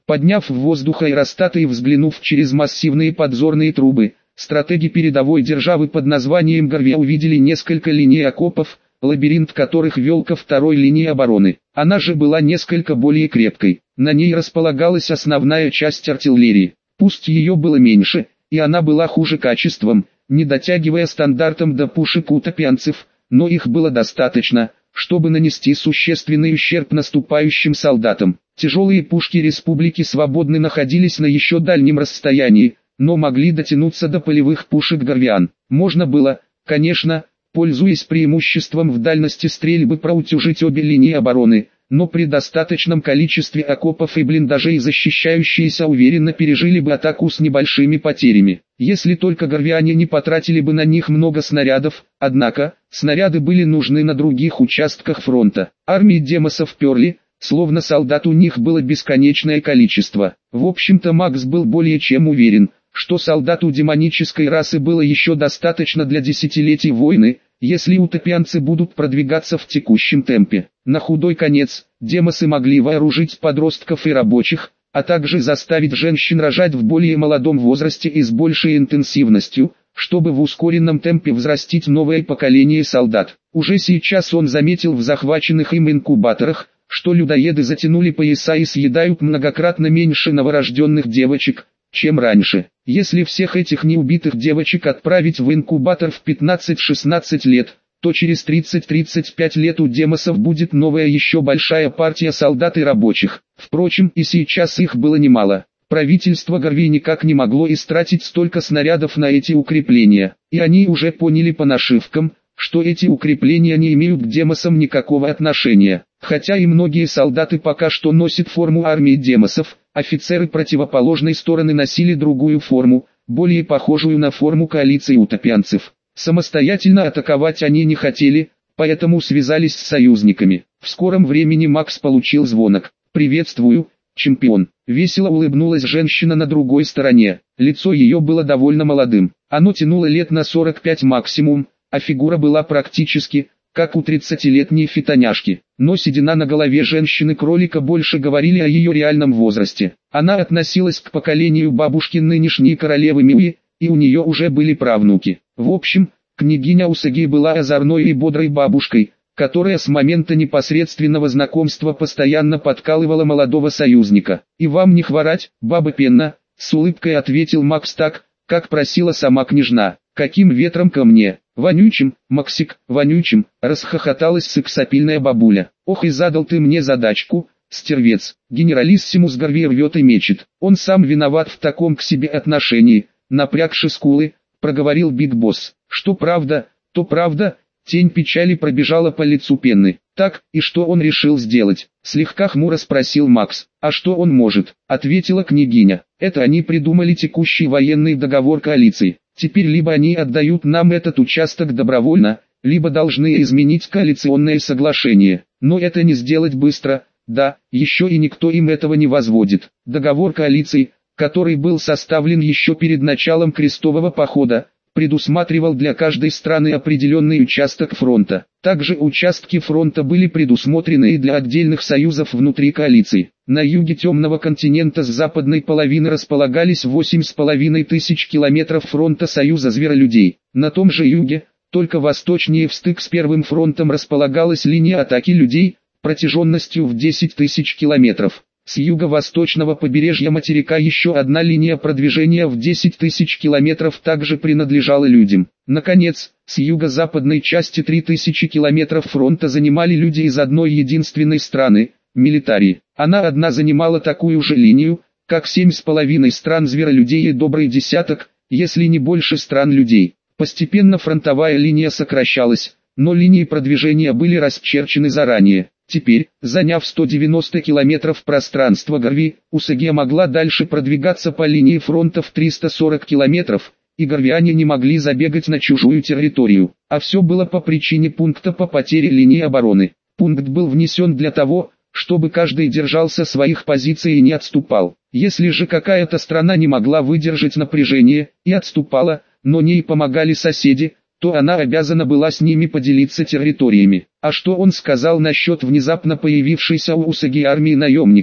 Подняв в воздух аэростаты и взглянув через массивные подзорные трубы, стратеги передовой державы под названием Гарви увидели несколько линий окопов, лабиринт которых вел ко второй линии обороны. Она же была несколько более крепкой. На ней располагалась основная часть артиллерии. Пусть ее было меньше, и она была хуже качеством, не дотягивая стандартам до пушек утопианцев, но их было достаточно, чтобы нанести существенный ущерб наступающим солдатам. Тяжелые пушки Республики Свободны находились на еще дальнем расстоянии, но могли дотянуться до полевых пушек Гарвиан. Можно было, конечно, пользуясь преимуществом в дальности стрельбы, проутюжить обе линии обороны, но при достаточном количестве окопов и блиндажей защищающиеся уверенно пережили бы атаку с небольшими потерями, если только гарвиане не потратили бы на них много снарядов. Однако, снаряды были нужны на других участках фронта. Армии демосов перли, словно солдат у них было бесконечное количество. В общем-то Макс был более чем уверен, что солдат у демонической расы было еще достаточно для десятилетий войны, если утопианцы будут продвигаться в текущем темпе. На худой конец, демосы могли вооружить подростков и рабочих, а также заставить женщин рожать в более молодом возрасте и с большей интенсивностью, чтобы в ускоренном темпе взрастить новое поколение солдат. Уже сейчас он заметил в захваченных им инкубаторах, что людоеды затянули пояса и съедают многократно меньше новорожденных девочек, чем раньше. Если всех этих неубитых девочек отправить в инкубатор в 15-16 лет, то через 30-35 лет у демосов будет новая еще большая партия солдат и рабочих. Впрочем, и сейчас их было немало. Правительство Гарви никак не могло истратить столько снарядов на эти укрепления, и они уже поняли по нашивкам, что эти укрепления не имеют к демосам никакого отношения. Хотя и многие солдаты пока что носят форму армии демосов, офицеры противоположной стороны носили другую форму, более похожую на форму коалиции утопианцев. Самостоятельно атаковать они не хотели, поэтому связались с союзниками. В скором времени Макс получил звонок. «Приветствую, чемпион». Весело улыбнулась женщина на другой стороне. Лицо ее было довольно молодым. Оно тянуло лет на 45 максимум, а фигура была практически, как у 30-летней фитоняшки. Но седина на голове женщины-кролика больше говорили о ее реальном возрасте. Она относилась к поколению бабушки нынешней королевы Миуи, и у нее уже были правнуки. В общем, княгиня Усаги была озорной и бодрой бабушкой, которая с момента непосредственного знакомства постоянно подкалывала молодого союзника. «И вам не хворать, баба Пенна», — с улыбкой ответил Макс так, как просила сама княжна. «Каким ветром ко мне?» «Вонючим, Максик, вонючим», — расхохоталась сексапильная бабуля. «Ох и задал ты мне задачку, стервец». Генералиссимус Гарви рвет и мечет. Он сам виноват в таком к себе отношении, напрягши скулы, проговорил Биг Босс. Что правда, то правда. Тень печали пробежала по лицу Пенны. «Так, и что он решил сделать?» Слегка хмуро спросил Макс. «А что он может?» Ответила княгиня. «Это они придумали текущий военный договор коалиции. Теперь либо они отдают нам этот участок добровольно, либо должны изменить коалиционное соглашение. Но это не сделать быстро, да, еще и никто им этого не возводит. Договор коалиции, который был составлен еще перед началом крестового похода, предусматривал для каждой страны определенный участок фронта. Также участки фронта были предусмотрены и для отдельных союзов внутри коалиции. На юге темного континента с западной половины располагались 8,5 тысяч километров фронта Союза Зверолюдей. На том же юге, только восточнее в стык с Первым фронтом располагалась линия атаки людей, протяженностью в 10 тысяч километров. С юго-восточного побережья материка еще одна линия продвижения в 10 тысяч километров также принадлежала людям. Наконец, с юго-западной части 3000 километров фронта занимали люди из одной единственной страны – милитарии. Она одна занимала такую же линию, как 7,5 стран зверолюдей и добрый десяток, если не больше стран людей. Постепенно фронтовая линия сокращалась, но линии продвижения были расчерчены заранее. Теперь, заняв 190 километров пространства Гарви, Усаги могла дальше продвигаться по линии фронта в 340 километров, и гарвиане не могли забегать на чужую территорию. А все было по причине пункта по потере линии обороны. Пункт был внесен для того, чтобы каждый держался своих позиций и не отступал. Если же какая-то страна не могла выдержать напряжение и отступала, но ей помогали соседи, то она обязана была с ними поделиться территориями. А что он сказал насчет внезапно появившейся у Усаги армии наемников?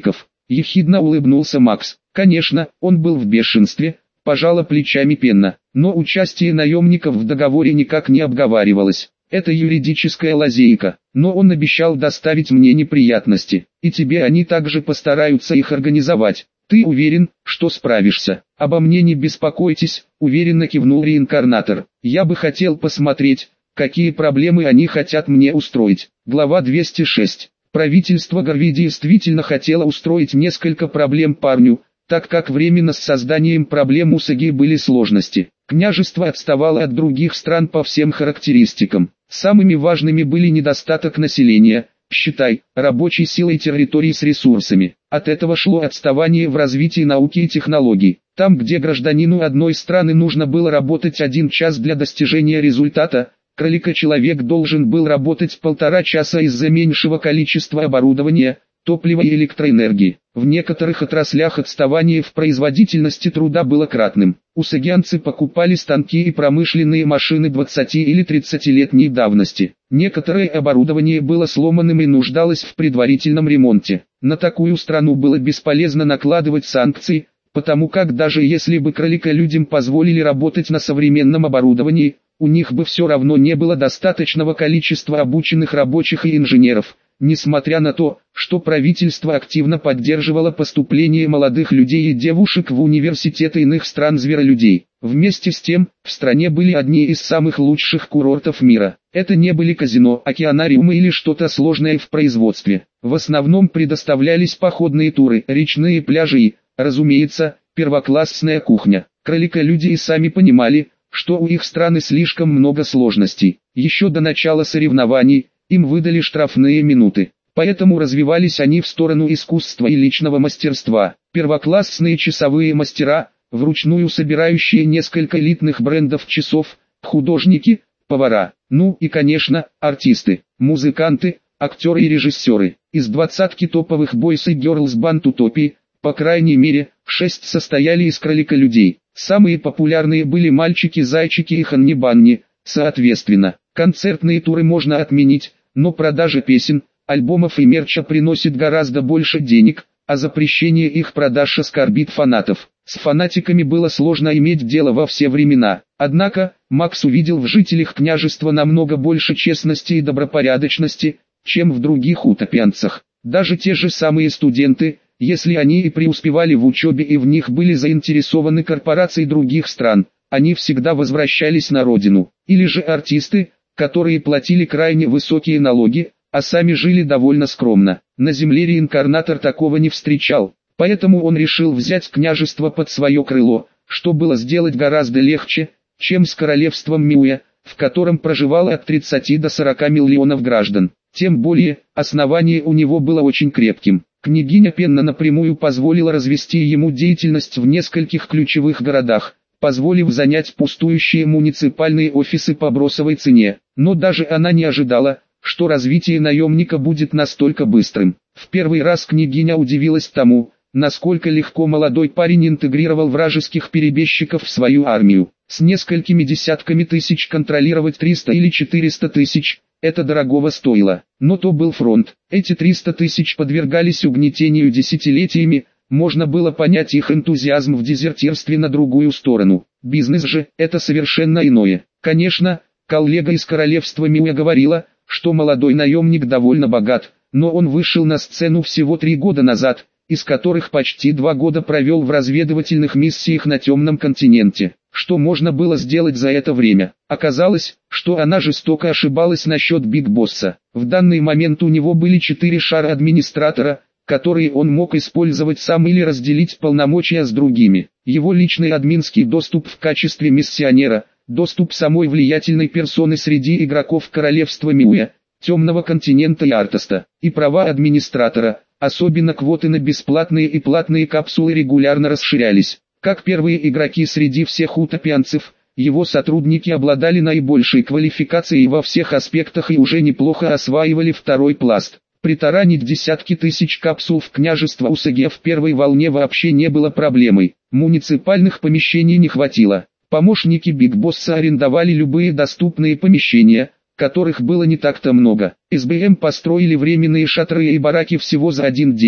ехидно улыбнулся Макс. Конечно, он был в бешенстве, пожала плечами Пенна, но участие наемников в договоре никак не обговаривалось. Это юридическая лазейка, но он обещал доставить мне неприятности, и тебе они также постараются их организовать. Ты уверен, что справишься? Обо мне не беспокойтесь, уверенно кивнул реинкарнатор. Я бы хотел посмотреть, какие проблемы они хотят мне устроить. Глава 206. Правительство Гарви действительно хотело устроить несколько проблем парню, так как временно с созданием проблем у Саги были сложности. Княжество отставало от других стран по всем характеристикам. Самыми важными были недостаток населения, считай, рабочей силой территории с ресурсами. От этого шло отставание в развитии науки и технологий. Там, где гражданину одной страны нужно было работать 1 час для достижения результата, кролика-человек должен был работать 1,5 часа из-за меньшего количества оборудования, топлива и электроэнергии. В некоторых отраслях отставание в производительности труда было кратным. Усагянцы покупали станки и промышленные машины 20 или 30-летней давности. Некоторое оборудование было сломанным и нуждалось в предварительном ремонте. На такую страну было бесполезно накладывать санкции, потому как даже если бы кролика-людям позволили работать на современном оборудовании, у них бы все равно не было достаточного количества обученных рабочих и инженеров. Несмотря на то, что правительство активно поддерживало поступление молодых людей и девушек в университеты иных стран зверолюдей, вместе с тем, в стране были одни из самых лучших курортов мира. Это не были казино, океанариумы или что-то сложное в производстве. В основном предоставлялись походные туры, речные пляжи и, разумеется, первоклассная кухня. Кролика-люди и сами понимали, что у их страны слишком много сложностей. Еще до начала соревнований, им выдали штрафные минуты, поэтому развивались они в сторону искусства и личного мастерства. Первоклассные часовые мастера, вручную собирающие несколько элитных брендов часов, художники, повара, ну и конечно, артисты, музыканты, актеры и режиссеры. Из 20 топовых Boys и Girls Band Утопии, по крайней мере, 6 состояли из кролика-людей. Самые популярные были мальчики-зайчики и Ханни-Банни, соответственно. Концертные туры можно отменить, но продажа песен, альбомов и мерча приносит гораздо больше денег, а запрещение их продаж оскорбит фанатов. С фанатиками было сложно иметь дело во все времена. Однако, Макс увидел в жителях княжества намного больше честности и добропорядочности, чем в других утопианцах. Даже те же самые студенты, если они и преуспевали в учебе и в них были заинтересованы корпорации других стран, они всегда возвращались на родину. Или же артисты, которые платили крайне высокие налоги, а сами жили довольно скромно. На земле реинкарнатор такого не встречал, поэтому он решил взять княжество под свое крыло, что было сделать гораздо легче, чем с королевством Миуя, в котором проживало от 30 до 40 миллионов граждан. Тем более, основание у него было очень крепким. Княгиня Пенна напрямую позволила развести ему деятельность в нескольких ключевых городах, позволив занять пустующие муниципальные офисы по бросовой цене. Но даже она не ожидала, что развитие наемника будет настолько быстрым. В первый раз княгиня удивилась тому, насколько легко молодой парень интегрировал вражеских перебежчиков в свою армию. С несколькими десятками тысяч контролировать 300 или 400 тысяч, это дорогого стоило. Но то был фронт. Эти 300 тысяч подвергались угнетению десятилетиями, можно было понять их энтузиазм в дезертирстве на другую сторону. Бизнес же, это совершенно иное. Конечно, коллега из королевства Миуя говорила, что молодой наемник довольно богат, но он вышел на сцену всего 3 года назад, из которых почти 2 года провел в разведывательных миссиях на темном континенте. Что можно было сделать за это время? Оказалось, что она жестоко ошибалась насчет Биг Босса. В данный момент у него были 4 шара администратора, которые он мог использовать сам или разделить полномочия с другими. Его личный админский доступ в качестве миссионера, доступ самой влиятельной персоны среди игроков королевства Миуя, темного континента и Артаста, и права администратора, особенно квоты на бесплатные и платные капсулы регулярно расширялись. Как первые игроки среди всех утопианцев, его сотрудники обладали наибольшей квалификацией во всех аспектах и уже неплохо осваивали второй пласт. Притаранить десятки тысяч капсул в княжество Усаге в первой волне вообще не было проблемой. Муниципальных помещений не хватило. Помощники Биг Босса арендовали любые доступные помещения, которых было не так-то много. СБМ построили временные шатры и бараки всего за 1 день,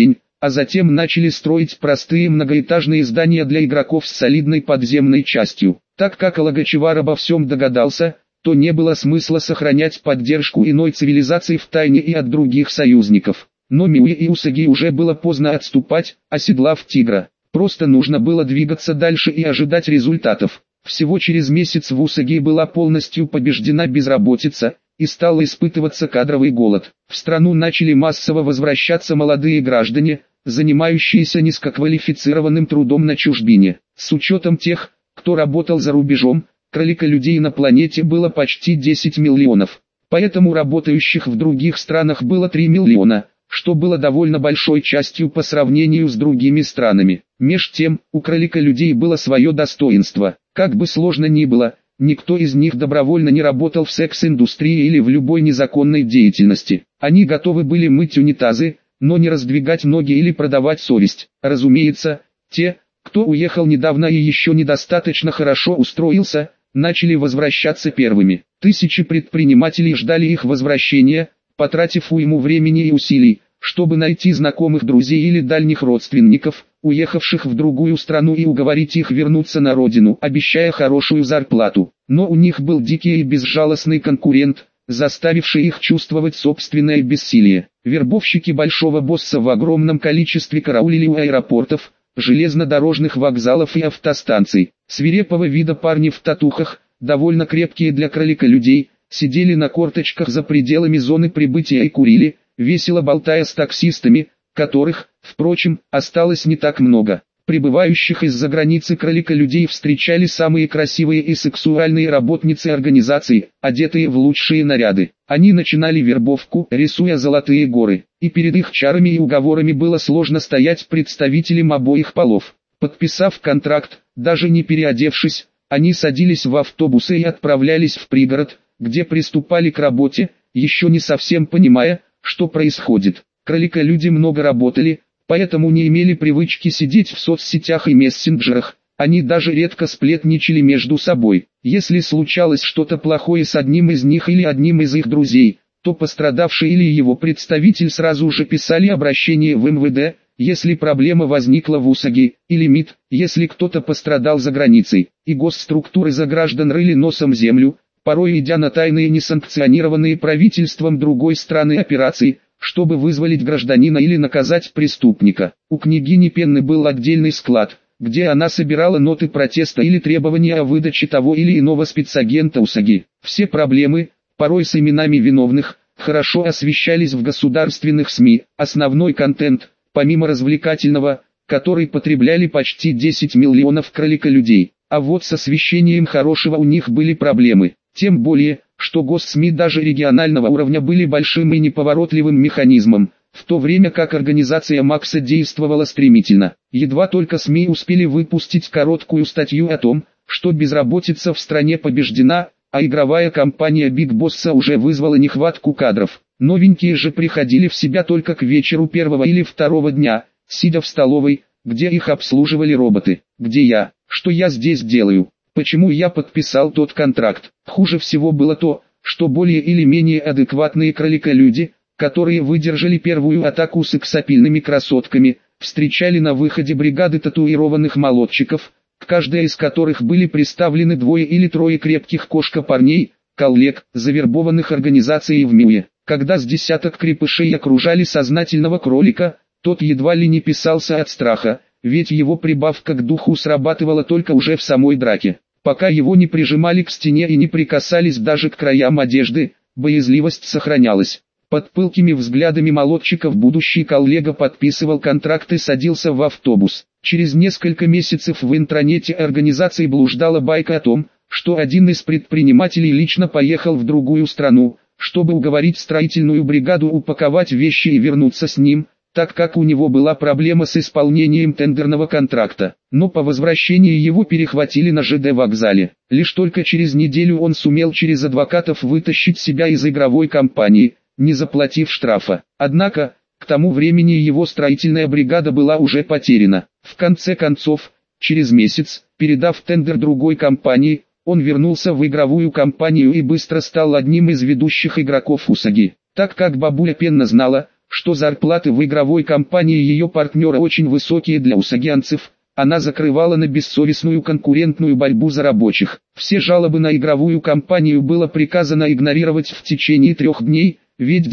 а затем начали строить простые многоэтажные здания для игроков с солидной подземной частью. Так как Логачевар обо всем догадался, то не было смысла сохранять поддержку иной цивилизации в тайне и от других союзников. Но Миуи и Усаги уже было поздно отступать, оседлав тигра. Просто нужно было двигаться дальше и ожидать результатов. Всего через месяц в Усаги была полностью побеждена безработица, и стал испытываться кадровый голод. В страну начали массово возвращаться молодые граждане, занимающиеся низкоквалифицированным трудом на чужбине. С учетом тех, кто работал за рубежом, кроликолюдей на планете было почти 10 миллионов. Поэтому работающих в других странах было 3 миллиона, что было довольно большой частью по сравнению с другими странами. Меж тем, у кроликолюдей было свое достоинство. Как бы сложно ни было, никто из них добровольно не работал в секс-индустрии или в любой незаконной деятельности. Они готовы были мыть унитазы, но не раздвигать ноги или продавать совесть. Разумеется, те, кто уехал недавно и еще недостаточно хорошо устроился, начали возвращаться первыми. Тысячи предпринимателей ждали их возвращения, потратив уйму времени и усилий, чтобы найти знакомых друзей или дальних родственников, уехавших в другую страну, и уговорить их вернуться на родину, обещая хорошую зарплату. Но у них был дикий и безжалостный конкурент, заставивший их чувствовать собственное бессилие. Вербовщики большого босса в огромном количестве караулили у аэропортов, железнодорожных вокзалов и автостанций. Свирепого вида парни в татухах, довольно крепкие для кроликолюдей, сидели на корточках за пределами зоны прибытия и курили, весело болтая с таксистами, которых, впрочем, осталось не так много. Прибывающих из-за границы кроликолюдей встречали самые красивые и сексуальные работницы организации, одетые в лучшие наряды. Они начинали вербовку, рисуя золотые горы, и перед их чарами и уговорами было сложно стоять представителям обоих полов. Подписав контракт, даже не переодевшись, они садились в автобусы и отправлялись в пригород, где приступали к работе, еще не совсем понимая, что происходит. Кроликолюди много работали, поэтому не имели привычки сидеть в соцсетях и мессенджерах, они даже редко сплетничали между собой. Если случалось что-то плохое с одним из них или одним из их друзей, то пострадавший или его представитель сразу же писали обращение в МВД, если проблема возникла в Усаги, или МИД, если кто-то пострадал за границей, и госструктуры за граждан рыли носом землю, порой идя на тайные несанкционированные правительством другой страны операции, чтобы вызволить гражданина или наказать преступника. У княгини Пенны был отдельный склад, где она собирала ноты протеста или требования о выдаче того или иного спецагента Усаги. Все проблемы, порой с именами виновных, хорошо освещались в государственных СМИ. Основной контент, помимо развлекательного, который потребляли почти 10 миллионов кроликолюдей. А вот с освещением хорошего у них были проблемы. Тем более, что госсми даже регионального уровня были большим и неповоротливым механизмом, в то время как организация Макса действовала стремительно. Едва только СМИ успели выпустить короткую статью о том, что безработица в стране побеждена, а игровая компания Big Boss уже вызвала нехватку кадров. Новенькие же приходили в себя только к вечеру первого или второго дня, сидя в столовой, где их обслуживали роботы. Где я? Что я здесь делаю? Почему я подписал тот контракт? Хуже всего было то, что более или менее адекватные кроликолюди, которые выдержали первую атаку сексапильными красотками, встречали на выходе бригады татуированных молодчиков, к каждой из которых были приставлены 2 или 3 крепких кошка-парней, коллег, завербованных организацией в МИУе. Когда с десяток крепышей окружали сознательного кролика, тот едва ли не писался от страха, ведь его прибавка к духу срабатывала только уже в самой драке. Пока его не прижимали к стене и не прикасались даже к краям одежды, боязливость сохранялась. Под пылкими взглядами молодчиков будущий коллега подписывал контракт и садился в автобус. Через несколько месяцев в интранете организации блуждала байка о том, что один из предпринимателей лично поехал в другую страну, чтобы уговорить строительную бригаду упаковать вещи и вернуться с ним, так как у него была проблема с исполнением тендерного контракта. Но по возвращении его перехватили на ЖД вокзале. Лишь только через неделю он сумел через адвокатов вытащить себя из игровой компании, не заплатив штрафа. Однако, к тому времени его строительная бригада была уже потеряна. В конце концов, через месяц, передав тендер другой компании, он вернулся в игровую компанию и быстро стал одним из ведущих игроков Усаги. Так как бабуля Пенна знала, что зарплаты в игровой компании ее партнера очень высокие для усагянцев. Она закрывала на бессовестную конкурентную борьбу за рабочих. Все жалобы на игровую компанию было приказано игнорировать в течение 3 дней, ведь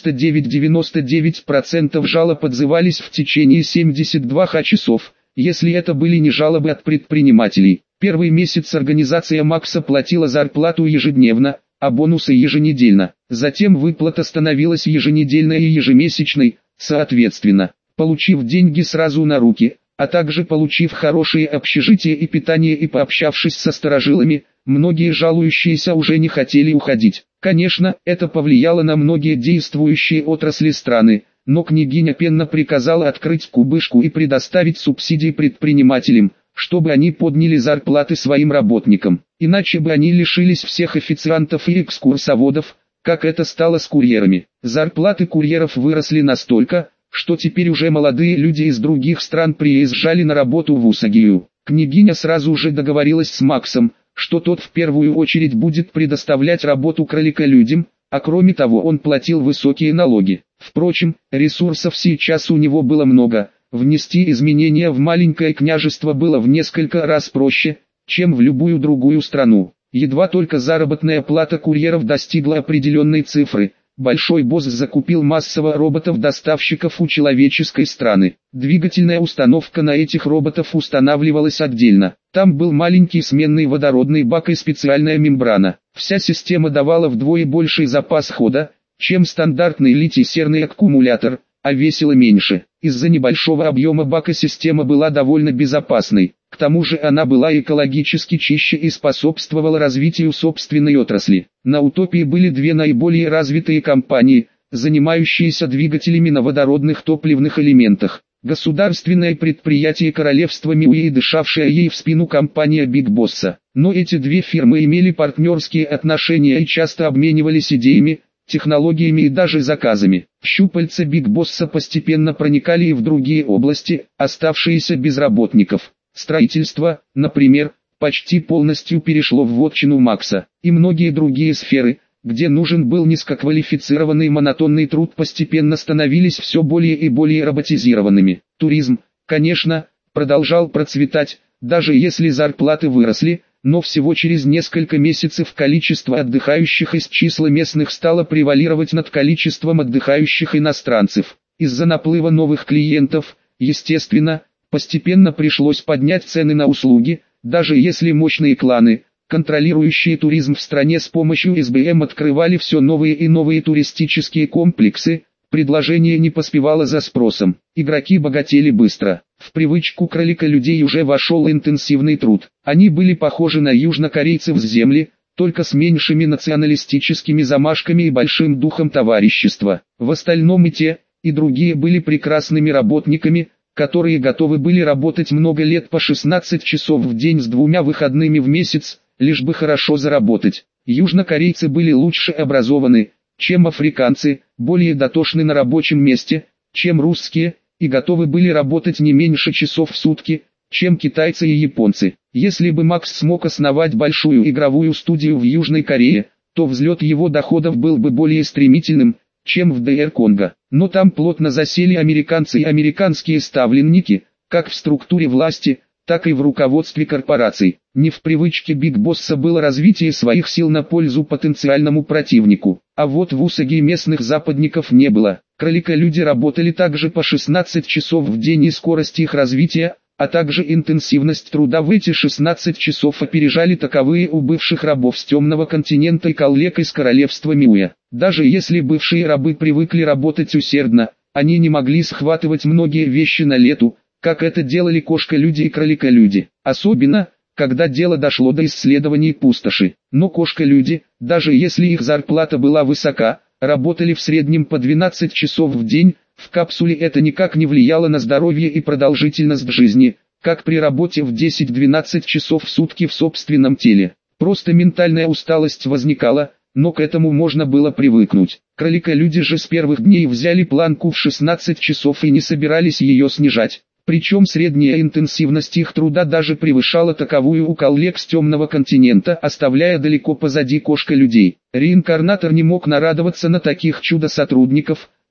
99% жалоб отзывались в течение 72 часов, если это были не жалобы от предпринимателей. Первый месяц организация Макса платила зарплату ежедневно, а бонусы еженедельно. Затем выплата становилась еженедельной и ежемесячной, соответственно. Получив деньги сразу на руки, а также получив хорошее общежитие и питание и пообщавшись со старожилами, многие жалующиеся уже не хотели уходить. Конечно, это повлияло на многие действующие отрасли страны, но княгиня Пенна приказала открыть кубышку и предоставить субсидии предпринимателям, чтобы они подняли зарплаты своим работникам. Иначе бы они лишились всех официантов и экскурсоводов, как это стало с курьерами. Зарплаты курьеров выросли настолько, что теперь уже молодые люди из других стран приезжали на работу в Усагию. Княгиня сразу же договорилась с Максом, что тот в первую очередь будет предоставлять работу кроликолюдям, а кроме того он платил высокие налоги. Впрочем, ресурсов сейчас у него было много, внести изменения в маленькое княжество было в несколько раз проще, чем в любую другую страну. Едва только заработная плата курьеров достигла определенной цифры, Большой босс закупил массово роботов-доставщиков у человеческой страны. Двигательная установка на этих роботов устанавливалась отдельно. Там был маленький сменный водородный бак и специальная мембрана. Вся система давала вдвое больший запас хода, чем стандартный литий-серный аккумулятор, а весила меньше. Из-за небольшого объема бака система была довольно безопасной. К тому же она была экологически чище и способствовала развитию собственной отрасли. На Утопии были две наиболее развитые компании, занимающиеся двигателями на водородных топливных элементах. Государственное предприятие королевства Миуи и дышавшая ей в спину компания Биг Босса. Но эти две фирмы имели партнерские отношения и часто обменивались идеями, технологиями и даже заказами. Щупальца Биг Босса постепенно проникали и в другие области, оставшиеся без работников. Строительство, например, почти полностью перешло в вотчину Макса, и многие другие сферы, где нужен был низкоквалифицированный монотонный труд, постепенно становились все более и более роботизированными. Туризм, конечно, продолжал процветать, даже если зарплаты выросли, но всего через несколько месяцев количество отдыхающих из числа местных стало превалировать над количеством отдыхающих иностранцев. Из-за наплыва новых клиентов, естественно, постепенно пришлось поднять цены на услуги, даже если мощные кланы, контролирующие туризм в стране с помощью СБМ, открывали все новые и новые туристические комплексы, предложение не поспевало за спросом. Игроки богатели быстро. В привычку кролика людей уже вошел интенсивный труд. Они были похожи на южнокорейцев с земли, только с меньшими националистическими замашками и большим духом товарищества. В остальном и те, и другие были прекрасными работниками, которые готовы были работать много лет по 16 часов в день с 2 выходными в месяц, лишь бы хорошо заработать. Южнокорейцы были лучше образованы, чем африканцы, более дотошны на рабочем месте, чем русские, и готовы были работать не меньше часов в сутки, чем китайцы и японцы. Если бы Макс смог основать большую игровую студию в Южной Корее, то взлет его доходов был бы более стремительным, чем в ДР Конго. Но там плотно засели американцы и американские ставленники, как в структуре власти, так и в руководстве корпораций. Не в привычке Биг Босса было развитие своих сил на пользу потенциальному противнику. А вот в Усаги местных западников не было. Кроликолюди работали также по 16 часов в день, и скорость их развития, а также интенсивность труда в эти 16 часов опережали таковые у бывших рабов с темного континента и коллег из королевства Миуя. Даже если бывшие рабы привыкли работать усердно, они не могли схватывать многие вещи на лету, как это делали кошка-люди и кролика-люди. Особенно, когда дело дошло до исследований пустоши. Но кошка-люди, даже если их зарплата была высока, работали в среднем по 12 часов в день. В капсуле это никак не влияло на здоровье и продолжительность жизни, как при работе в 10-12 часов в сутки в собственном теле. Просто ментальная усталость возникала, но к этому можно было привыкнуть. Кроликолюди же с первых дней взяли планку в 16 часов и не собирались ее снижать. Причем средняя интенсивность их труда даже превышала таковую у коллег с темного континента, оставляя далеко позади кошка-людей. Реинкарнатор не мог нарадоваться на таких чудо-сотрудников,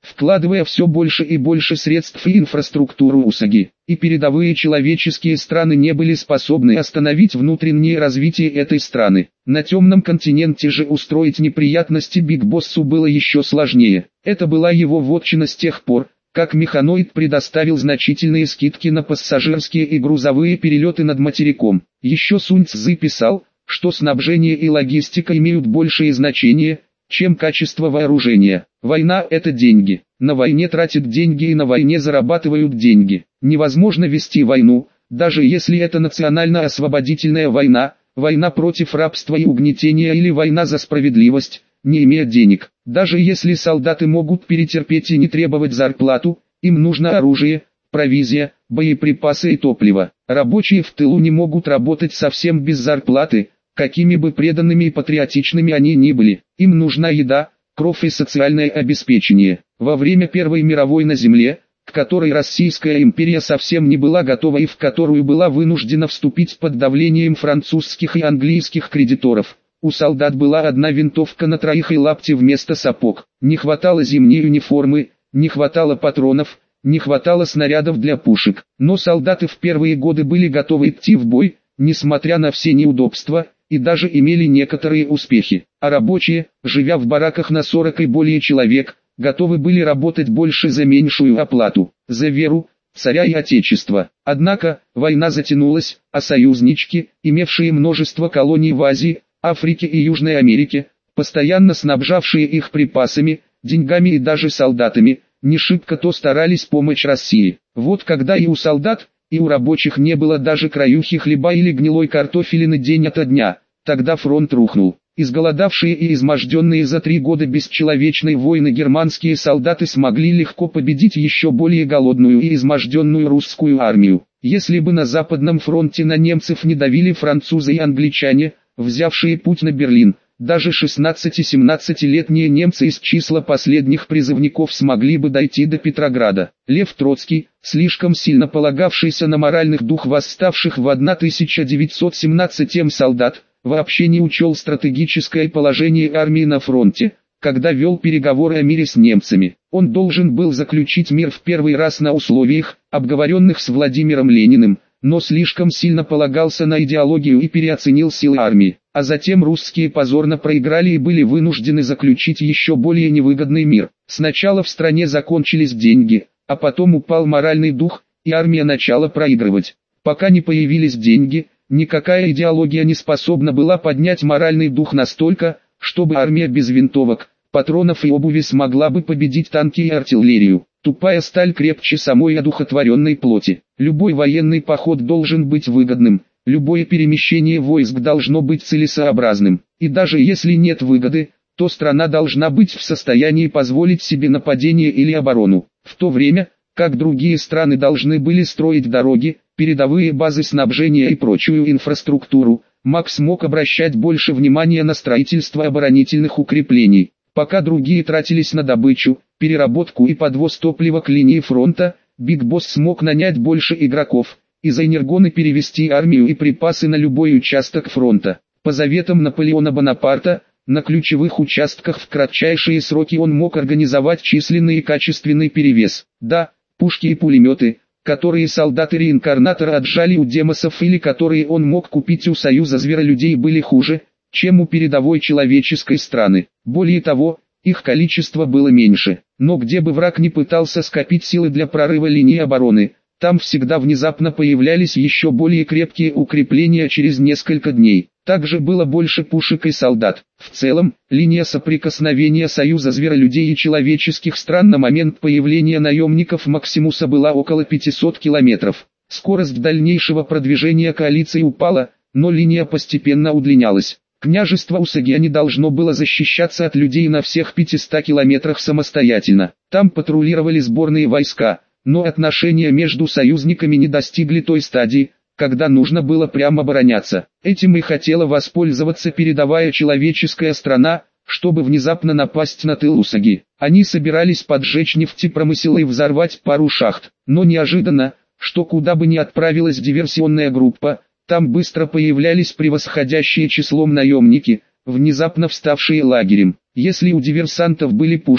вкладывая все больше и больше средств и инфраструктуру УСАГИ. И передовые человеческие страны не были способны остановить внутреннее развитие этой страны. На темном континенте же устроить неприятности Биг Боссу было еще сложнее. Это была его вотчина с тех пор, как Механоид предоставил значительные скидки на пассажирские и грузовые перелеты над материком. Еще Сунь Цзы писал, что снабжение и логистика имеют большее значение, чем качество вооружения. Война – это деньги. На войне тратят деньги и на войне зарабатывают деньги. Невозможно вести войну, даже если это национально-освободительная война, война против рабства и угнетения или война за справедливость, не имея денег. Даже если солдаты могут перетерпеть и не требовать зарплату, им нужно оружие, провизия, боеприпасы и топливо. Рабочие в тылу не могут работать совсем без зарплаты, какими бы преданными и патриотичными они ни были. Им нужна еда, кровь и социальное обеспечение. Во время Первой мировой на земле, к которой Российская империя совсем не была готова и в которую была вынуждена вступить под давлением французских и английских кредиторов, у солдат была одна винтовка на троих и лапти вместо сапог. Не хватало зимней униформы, не хватало патронов, не хватало снарядов для пушек. Но солдаты в первые годы были готовы идти в бой, несмотря на все неудобства, и даже имели некоторые успехи. А рабочие, живя в бараках на 40 и более человек, готовы были работать больше за меньшую оплату, за веру, царя и отечества. Однако, война затянулась, а союзнички, имевшие множество колоний в Азии, Африке и Южной Америке, постоянно снабжавшие их припасами, деньгами и даже солдатами, не шибко-то старались помочь России. Вот когда и у солдат, и у рабочих не было даже краюхи хлеба или гнилой картофелины день ото дня, тогда фронт рухнул. Изголодавшие и изможденные за 3 года бесчеловечной войны германские солдаты смогли легко победить еще более голодную и изможденную русскую армию. Если бы на Западном фронте на немцев не давили французы и англичане, взявшие путь на Берлин, даже 16-17-летние немцы из числа последних призывников смогли бы дойти до Петрограда. Лев Троцкий, слишком сильно полагавшийся на моральных дух восставших в 1917-м солдат, вообще не учел стратегическое положение армии на фронте, когда вел переговоры о мире с немцами. Он должен был заключить мир в первый раз на условиях, обговоренных с Владимиром Лениным, но слишком сильно полагался на идеологию и переоценил силы армии. А затем русские позорно проиграли и были вынуждены заключить еще более невыгодный мир. Сначала в стране закончились деньги, а потом упал моральный дух, и армия начала проигрывать. Пока не появились деньги, никакая идеология не способна была поднять моральный дух настолько, чтобы армия без винтовок, патронов и обуви смогла бы победить танки и артиллерию. Тупая сталь крепче самой одухотворенной плоти. Любой военный поход должен быть выгодным, любое перемещение войск должно быть целесообразным. И даже если нет выгоды, то страна должна быть в состоянии позволить себе нападение или оборону. В то время, как другие страны должны были строить дороги, передовые базы снабжения и прочую инфраструктуру, Макс мог обращать больше внимания на строительство оборонительных укреплений. Пока другие тратились на добычу, переработку и подвоз топлива к линии фронта, Биг Босс смог нанять больше игроков, и за энергоны перевести армию и припасы на любой участок фронта. По заветам Наполеона Бонапарта, на ключевых участках в кратчайшие сроки он мог организовать численный и качественный перевес. Да, пушки и пулеметы, которые солдаты-реинкарнаторы отжали у демосов или которые он мог купить у союза зверолюдей, были хуже, чем у передовой человеческой страны. Более того, их количество было меньше. Но где бы враг ни пытался скопить силы для прорыва линии обороны, там всегда внезапно появлялись еще более крепкие укрепления через несколько дней. Также было больше пушек и солдат. В целом, линия соприкосновения союза зверолюдей и человеческих стран на момент появления наемников Максимуса была около 500 километров. Скорость дальнейшего продвижения коалиции упала, но линия постепенно удлинялась. Княжество Усаги не должно было защищаться от людей на всех 500 километрах самостоятельно. Там патрулировали сборные войска, но отношения между союзниками не достигли той стадии, когда нужно было прямо обороняться. Этим и хотела воспользоваться передовая человеческая страна, чтобы внезапно напасть на тыл Усаги. Они собирались поджечь нефтепромысел и взорвать пару шахт, но неожиданно, что куда бы ни отправилась диверсионная группа, там быстро появлялись превосходящие числом наемники, внезапно вставшие лагерем. Если у диверсантов были пушки,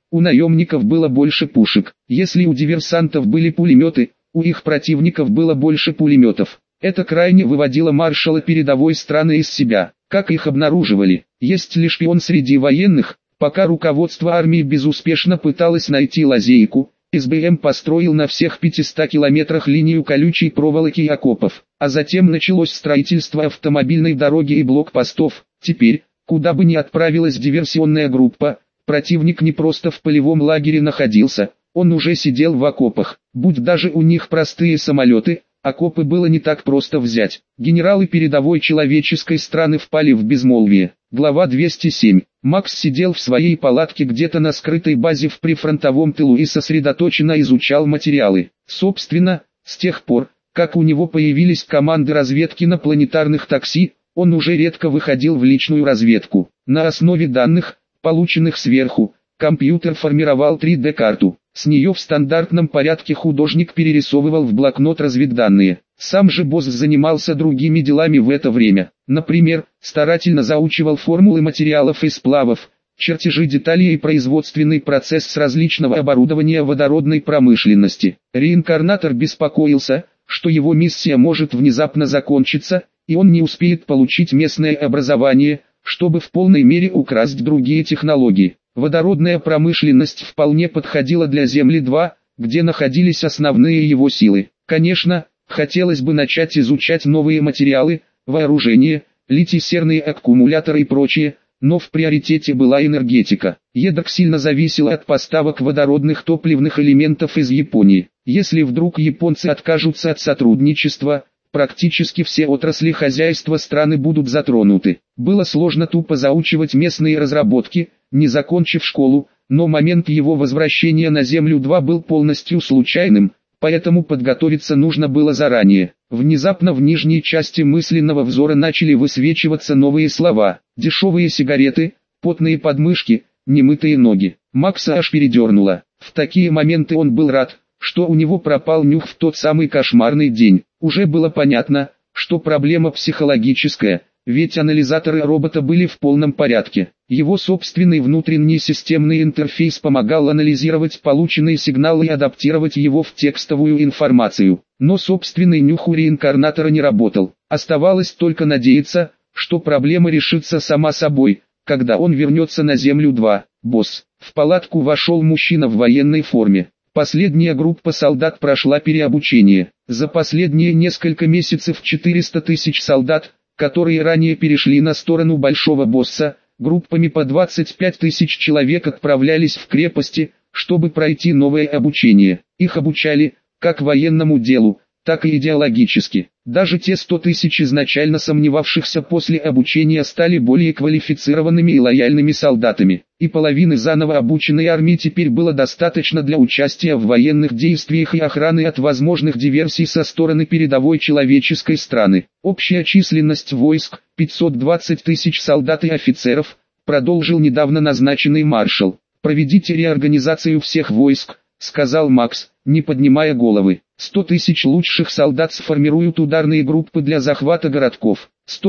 у наемников было больше пушек. Если у диверсантов были пулеметы, у их противников было больше пулеметов. Это крайне выводило маршала передовой страны из себя. Как их обнаруживали? Есть ли шпион среди военных? Пока руководство армии безуспешно пыталось найти лазейку, СБМ построил на всех 500 километрах линию колючей проволоки и окопов, а затем началось строительство автомобильной дороги и блокпостов. Теперь, куда бы ни отправилась диверсионная группа, противник не просто в полевом лагере находился, он уже сидел в окопах. Будь даже у них простые самолеты, окопы было не так просто взять. Генералы передовой человеческой страны впали в безмолвие. Глава 207. Макс сидел в своей палатке где-то на скрытой базе в прифронтовом тылу и сосредоточенно изучал материалы. Собственно, с тех пор, как у него появились команды разведки на планетарных такси, он уже редко выходил в личную разведку. На основе данных, полученных сверху, компьютер формировал 3D-карту. С нее в стандартном порядке художник перерисовывал в блокнот разведданные. Сам же босс занимался другими делами в это время. Например, старательно заучивал формулы материалов и сплавов, чертежи деталей и производственный процесс с различного оборудования водородной промышленности. Реинкарнатор беспокоился, что его миссия может внезапно закончиться, и он не успеет получить местное образование, чтобы в полной мере украсть другие технологии. Водородная промышленность вполне подходила для Земли-2, где находились основные его силы. Конечно, хотелось бы начать изучать новые материалы, вооружение, литий-серные аккумуляторы и прочее, но в приоритете была энергетика. Едок сильно зависел от поставок водородных топливных элементов из Японии. Если вдруг японцы откажутся от сотрудничества, практически все отрасли хозяйства страны будут затронуты. Было сложно тупо заучивать местные разработки, не закончив школу, но момент его возвращения на Землю-2 был полностью случайным, поэтому подготовиться нужно было заранее. Внезапно в нижней части мысленного взора начали высвечиваться новые слова: дешевые сигареты, потные подмышки, немытые ноги. Макса аж передернуло. В такие моменты он был рад, что у него пропал нюх в тот самый кошмарный день. Уже было понятно, что проблема психологическая, ведь анализаторы робота были в полном порядке. Его собственный внутренний системный интерфейс помогал анализировать полученные сигналы и адаптировать его в текстовую информацию. Но собственный нюх у реинкарнатора не работал. Оставалось только надеяться, что проблема решится сама собой, когда он вернется на Землю-2. «Босс». В палатку вошел мужчина в военной форме. Последняя группа солдат прошла переобучение. За последние несколько месяцев 400 тысяч солдат, которые ранее перешли на сторону большого босса, группами по 25 тысяч человек отправлялись в крепости, чтобы пройти новое обучение. Их обучали, как военному делу, так и идеологически. Даже те 100 тысяч изначально сомневавшихся после обучения стали более квалифицированными и лояльными солдатами. И половины заново обученной армии теперь было достаточно для участия в военных действиях и охраны от возможных диверсий со стороны передовой человеческой страны. Общая численность войск – 520 тысяч солдат и офицеров, продолжил недавно назначенный маршал. «Проведите реорганизацию всех войск», — сказал Макс, не поднимая головы. 100 тысяч лучших солдат сформируют ударные группы для захвата городков.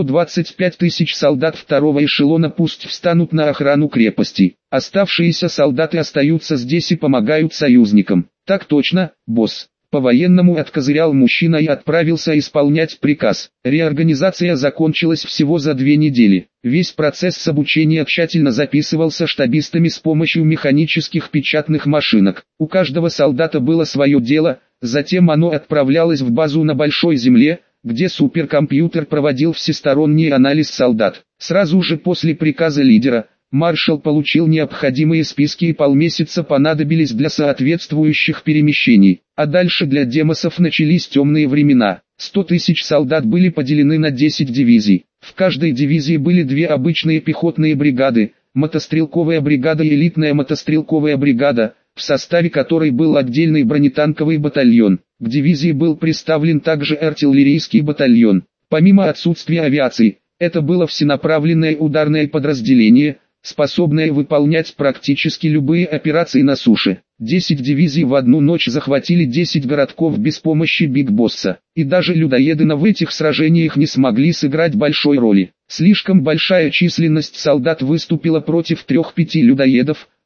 125 тысяч солдат второго эшелона пусть встанут на охрану крепостей. Оставшиеся солдаты остаются здесь и помогают союзникам. Так точно, босс. По-военному откозырял мужчина и отправился исполнять приказ. Реорганизация закончилась всего за 2 недели. Весь процесс обучения тщательно записывался штабистами с помощью механических печатных машинок. У каждого солдата было свое дело, затем оно отправлялось в базу на Большой Земле, где суперкомпьютер проводил всесторонний анализ солдат. Сразу же после приказа лидера, маршал получил необходимые списки и полмесяца понадобились для соответствующих перемещений. А дальше для демосов начались темные времена. 100 тысяч солдат были поделены на 10 дивизий. В каждой дивизии были 2 обычные пехотные бригады, мотострелковая бригада и элитная мотострелковая бригада, в составе которой был отдельный бронетанковый батальон. К дивизии был представлен также артиллерийский батальон. Помимо отсутствия авиации, это было всенаправленное ударное подразделение, способное выполнять практически любые операции на суше. 10 дивизий в одну ночь захватили 10 городков без помощи Биг Босса. И даже людоеды в этих сражениях не смогли сыграть большой роли. Слишком большая численность солдат выступила против 3-5 людоедов,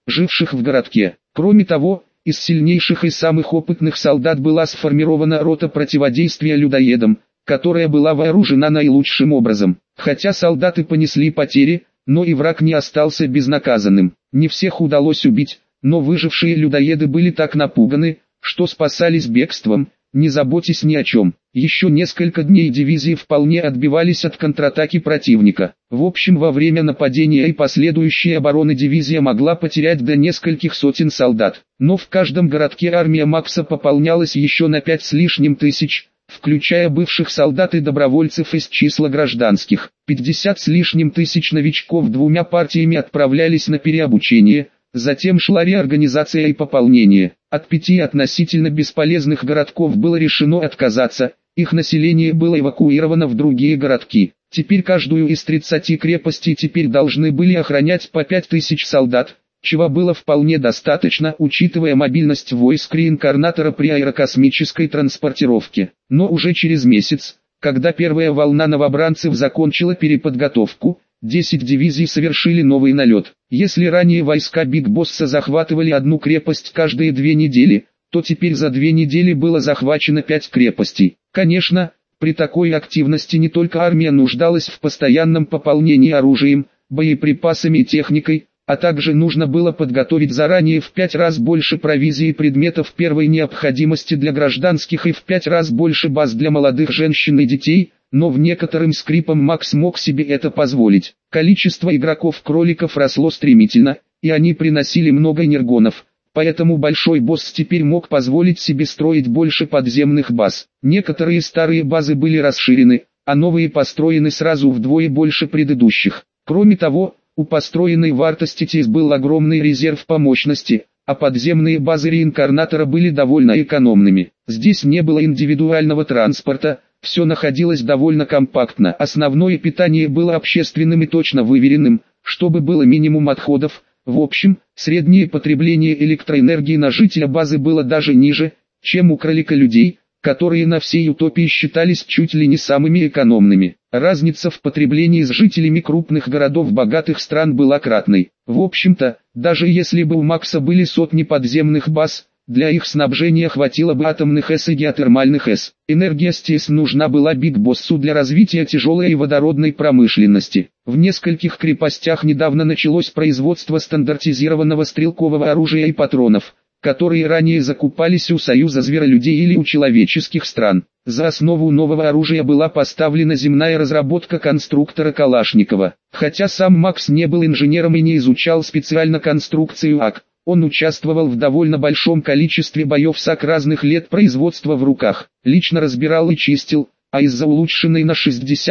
живших в городке. Кроме того, из сильнейших и самых опытных солдат была сформирована рота противодействия людоедам, которая была вооружена наилучшим образом. Хотя солдаты понесли потери, но и враг не остался безнаказанным. Не всех удалось убить, но выжившие людоеды были так напуганы, что спасались бегством, не заботясь ни о чем. Еще несколько дней дивизии вполне отбивались от контратаки противника. В общем, во время нападения и последующей обороны дивизия могла потерять до нескольких сотен солдат. Но в каждом городке армия Макса пополнялась еще на 5 с лишним тысяч, включая бывших солдат и добровольцев из числа гражданских. 50 с лишним тысяч новичков двумя партиями отправлялись на переобучение. Затем шла реорганизация и пополнение. От 5 относительно бесполезных городков было решено отказаться, их население было эвакуировано в другие городки. Теперь каждую из 30 крепостей теперь должны были охранять по 5000 солдат, чего было вполне достаточно, учитывая мобильность войск реинкарнатора при аэрокосмической транспортировке. Но уже через месяц, когда первая волна новобранцев закончила переподготовку, 10 дивизий совершили новый налет. Если ранее войска Биг Босса захватывали одну крепость каждые 2 недели, то теперь за 2 недели было захвачено 5 крепостей. Конечно, при такой активности не только армия нуждалась в постоянном пополнении оружием, боеприпасами и техникой, а также нужно было подготовить заранее в 5 раз больше провизии и предметов первой необходимости для гражданских и в 5 раз больше баз для молодых женщин и детей. Но в некоторым скрипом Макс мог себе это позволить. Количество игроков-кроликов росло стремительно, и они приносили много энергонов, поэтому большой босс теперь мог позволить себе строить больше подземных баз. Некоторые старые базы были расширены, а новые построены сразу вдвое больше предыдущих. Кроме того, у построенной в Артоститис был огромный резерв по мощности, а подземные базы реинкарнатора были довольно экономными. Здесь не было индивидуального транспорта, все находилось довольно компактно. Основное питание было общественным и точно выверенным, чтобы было минимум отходов. В общем, среднее потребление электроэнергии на жителя базы было даже ниже, чем у кролика людей, которые на всей утопии считались чуть ли не самыми экономными. Разница в потреблении с жителями крупных городов богатых стран была кратной. В общем-то, даже если бы у Макса были сотни подземных баз, для их снабжения хватило бы атомных ЭС и геотермальных ЭС. Энергия СТС нужна была Биг Боссу для развития тяжелой и водородной промышленности. В нескольких крепостях недавно началось производство стандартизированного стрелкового оружия и патронов, которые ранее закупались у Союза зверолюдей или у человеческих стран. За основу нового оружия была поставлена земная разработка конструктора Калашникова. Хотя сам Макс не был инженером и не изучал специально конструкцию АК, он участвовал в довольно большом количестве боев с АК разных лет производства в руках, лично разбирал и чистил, а из-за улучшенной на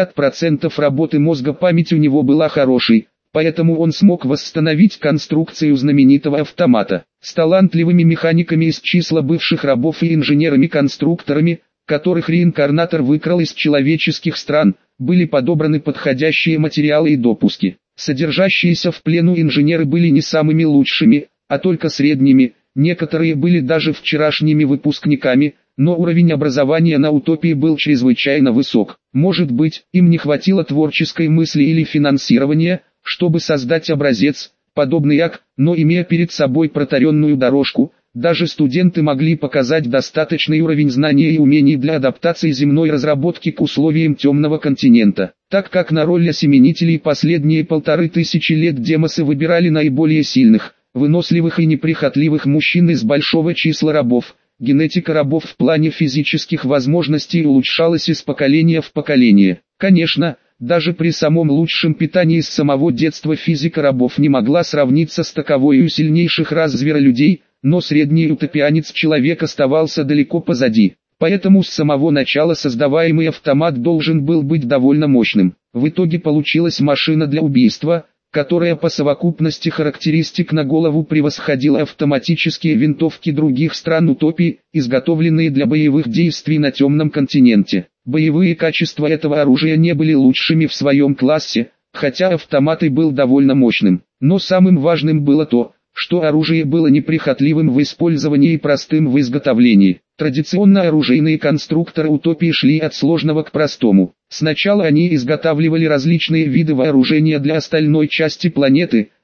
60% работы мозга память у него была хорошей, поэтому он смог восстановить конструкцию знаменитого автомата. С талантливыми механиками из числа бывших рабов и инженерами-конструкторами, которых реинкарнатор выкрал из человеческих стран, были подобраны подходящие материалы и допуски. Содержащиеся в плену инженеры были не самыми лучшими, а только средними, некоторые были даже вчерашними выпускниками, но уровень образования на утопии был чрезвычайно высок. Может быть, им не хватило творческой мысли или финансирования, чтобы создать образец, подобный АК, но имея перед собой протаренную дорожку, даже студенты могли показать достаточный уровень знаний и умений для адаптации земной разработки к условиям темного континента. Так как на роль осеменителей последние 1500 лет демосы выбирали наиболее сильных, выносливых и неприхотливых мужчин из большого числа рабов, генетика рабов в плане физических возможностей улучшалась из поколения в поколение. Конечно, даже при самом лучшем питании с самого детства физика рабов не могла сравниться с таковой у сильнейших рас зверолюдей, но средний утопианец человек оставался далеко позади. Поэтому с самого начала создаваемый автомат должен был быть довольно мощным. В итоге получилась машина для убийства, которая по совокупности характеристик на голову превосходила автоматические винтовки других стран утопии, изготовленные для боевых действий на темном континенте. Боевые качества этого оружия не были лучшими в своем классе, хотя автомат и был довольно мощным. Но самым важным было то, что оружие было неприхотливым в использовании и простым в изготовлении. Традиционно оружейные конструкторы утопии шли от сложного к простому. Сначала они изготавливали различные виды вооружения для остальной части планеты,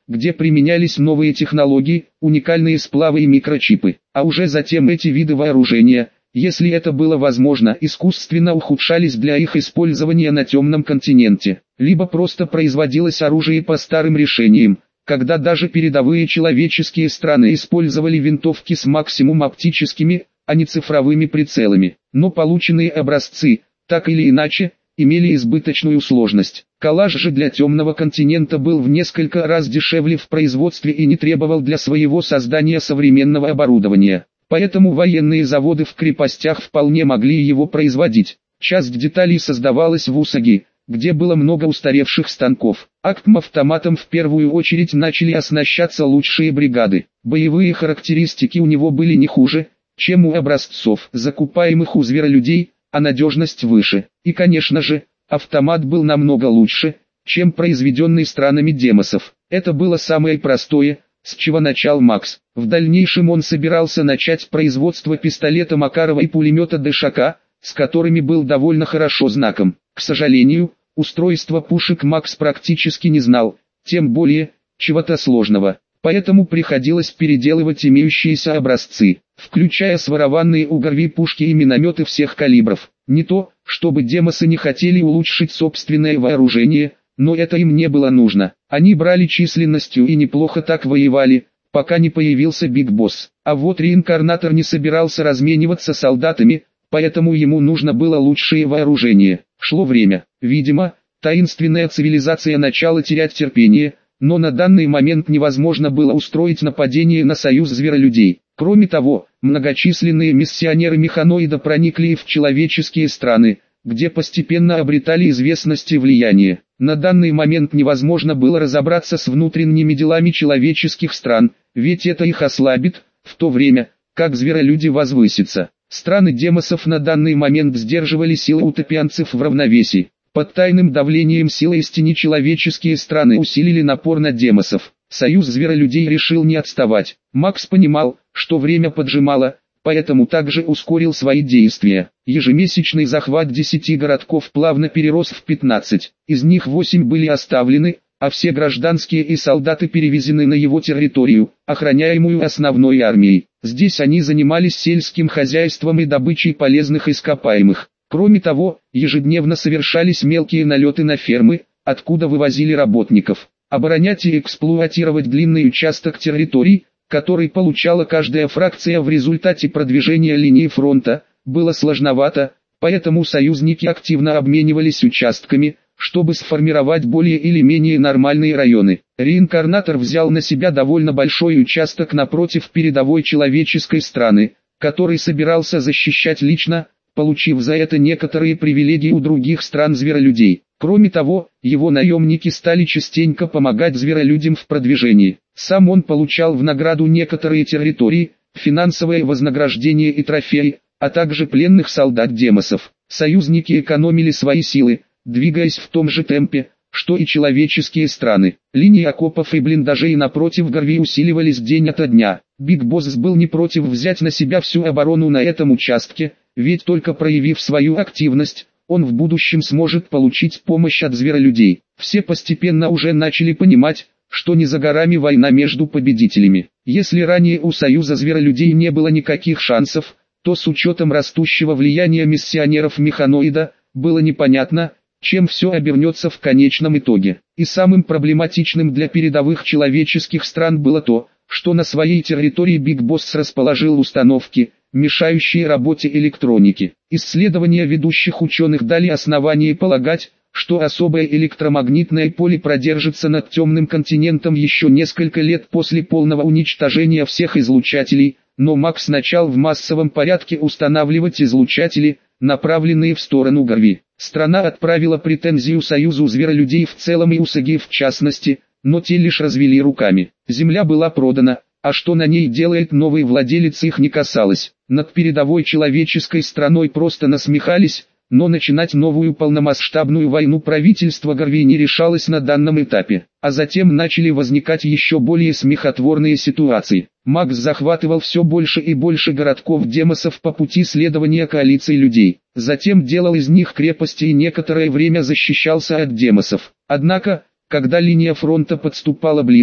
где применялись новые технологии, уникальные сплавы и микрочипы. А уже затем эти виды вооружения, если это было возможно, искусственно ухудшались для их использования на темном континенте. Либо просто производилось оружие по старым решениям, когда даже передовые человеческие страны использовали винтовки с максимум оптическими, а не цифровыми прицелами. Но полученные образцы, так или иначе, имели избыточную сложность. Калаш же для темного континента был в несколько раз дешевле в производстве и не требовал для своего создания современного оборудования. Поэтому военные заводы в крепостях вполне могли его производить. Часть деталей создавалась в Усаги, где было много устаревших станков. Автоматом в первую очередь начали оснащаться лучшие бригады. Боевые характеристики у него были не хуже, чем у образцов, закупаемых у зверолюдей, а надежность выше. И конечно же, автомат был намного лучше, чем произведенный странами демосов. Это было самое простое, с чего начал Макс. В дальнейшем он собирался начать производство пистолета Макарова и пулемета ДШК, с которыми был довольно хорошо знаком. К сожалению, устройство пушек Макс практически не знал, тем более, чего-то сложного. Поэтому приходилось переделывать имеющиеся образцы, включая сворованные у Гарви пушки и минометы всех калибров. Не то, чтобы демосы не хотели улучшить собственное вооружение, но это им не было нужно. Они брали численностью и неплохо так воевали, пока не появился Биг Босс. А вот реинкарнатор не собирался размениваться солдатами, поэтому ему нужно было лучшее вооружение. Шло время. Видимо, таинственная цивилизация начала терять терпение, но на данный момент невозможно было устроить нападение на союз зверолюдей. Кроме того, многочисленные миссионеры механоида проникли и в человеческие страны, где постепенно обретали известность и влияние. На данный момент невозможно было разобраться с внутренними делами человеческих стран, ведь это их ослабит, в то время, как зверолюди возвысятся. Страны демосов на данный момент сдерживали силы утопианцев в равновесии. Под тайным давлением силы из тени человеческие страны усилили напор на демосов. Союз зверолюдей решил не отставать. Макс понимал, что время поджимало, поэтому также ускорил свои действия. Ежемесячный захват 10 городков плавно перерос в 15, из них 8 были оставлены, а все гражданские и солдаты перевезены на его территорию, охраняемую основной армией. Здесь они занимались сельским хозяйством и добычей полезных ископаемых. Кроме того, ежедневно совершались мелкие налеты на фермы, откуда вывозили работников. Оборонять и эксплуатировать длинный участок территорий, который получала каждая фракция в результате продвижения линии фронта, было сложновато, поэтому союзники активно обменивались участками, чтобы сформировать более или менее нормальные районы. Реинкарнатор взял на себя довольно большой участок напротив передовой человеческой страны, который собирался защищать лично, получив за это некоторые привилегии у других стран зверолюдей. Кроме того, его наемники стали частенько помогать зверолюдям в продвижении. Сам он получал в награду некоторые территории, финансовое вознаграждение и трофеи, а также пленных солдат демосов. Союзники экономили свои силы, двигаясь в том же темпе, что и человеческие страны. Линии окопов и блиндажей напротив Гарви усиливались день ото дня. Биг Босс был не против взять на себя всю оборону на этом участке, ведь только проявив свою активность, он в будущем сможет получить помощь от зверолюдей. Все постепенно уже начали понимать, что не за горами война между победителями. Если ранее у союза зверолюдей не было никаких шансов, то с учетом растущего влияния миссионеров механоида, было непонятно, чем все обернется в конечном итоге. И самым проблематичным для передовых человеческих стран было то, что на своей территории Биг Босс расположил установки, мешающие работе электроники. Исследования ведущих ученых дали основание полагать, что особое электромагнитное поле продержится над темным континентом еще несколько лет после полного уничтожения всех излучателей, но Макс начал в массовом порядке устанавливать излучатели, направленные в сторону Гарви. Страна отправила претензию Союзу зверолюдей в целом и Усаги в частности, но те лишь развели руками. Земля была продана, а что на ней делает новый владелец, их не касалось. Над передовой человеческой страной просто насмехались, но начинать новую полномасштабную войну правительство Гарви не решалось на данном этапе. А затем начали возникать еще более смехотворные ситуации. Макс захватывал все больше и больше городков демосов по пути следования коалиции людей. Затем делал из них крепости и некоторое время защищался от демосов. Однако, когда линия фронта подступала ближе,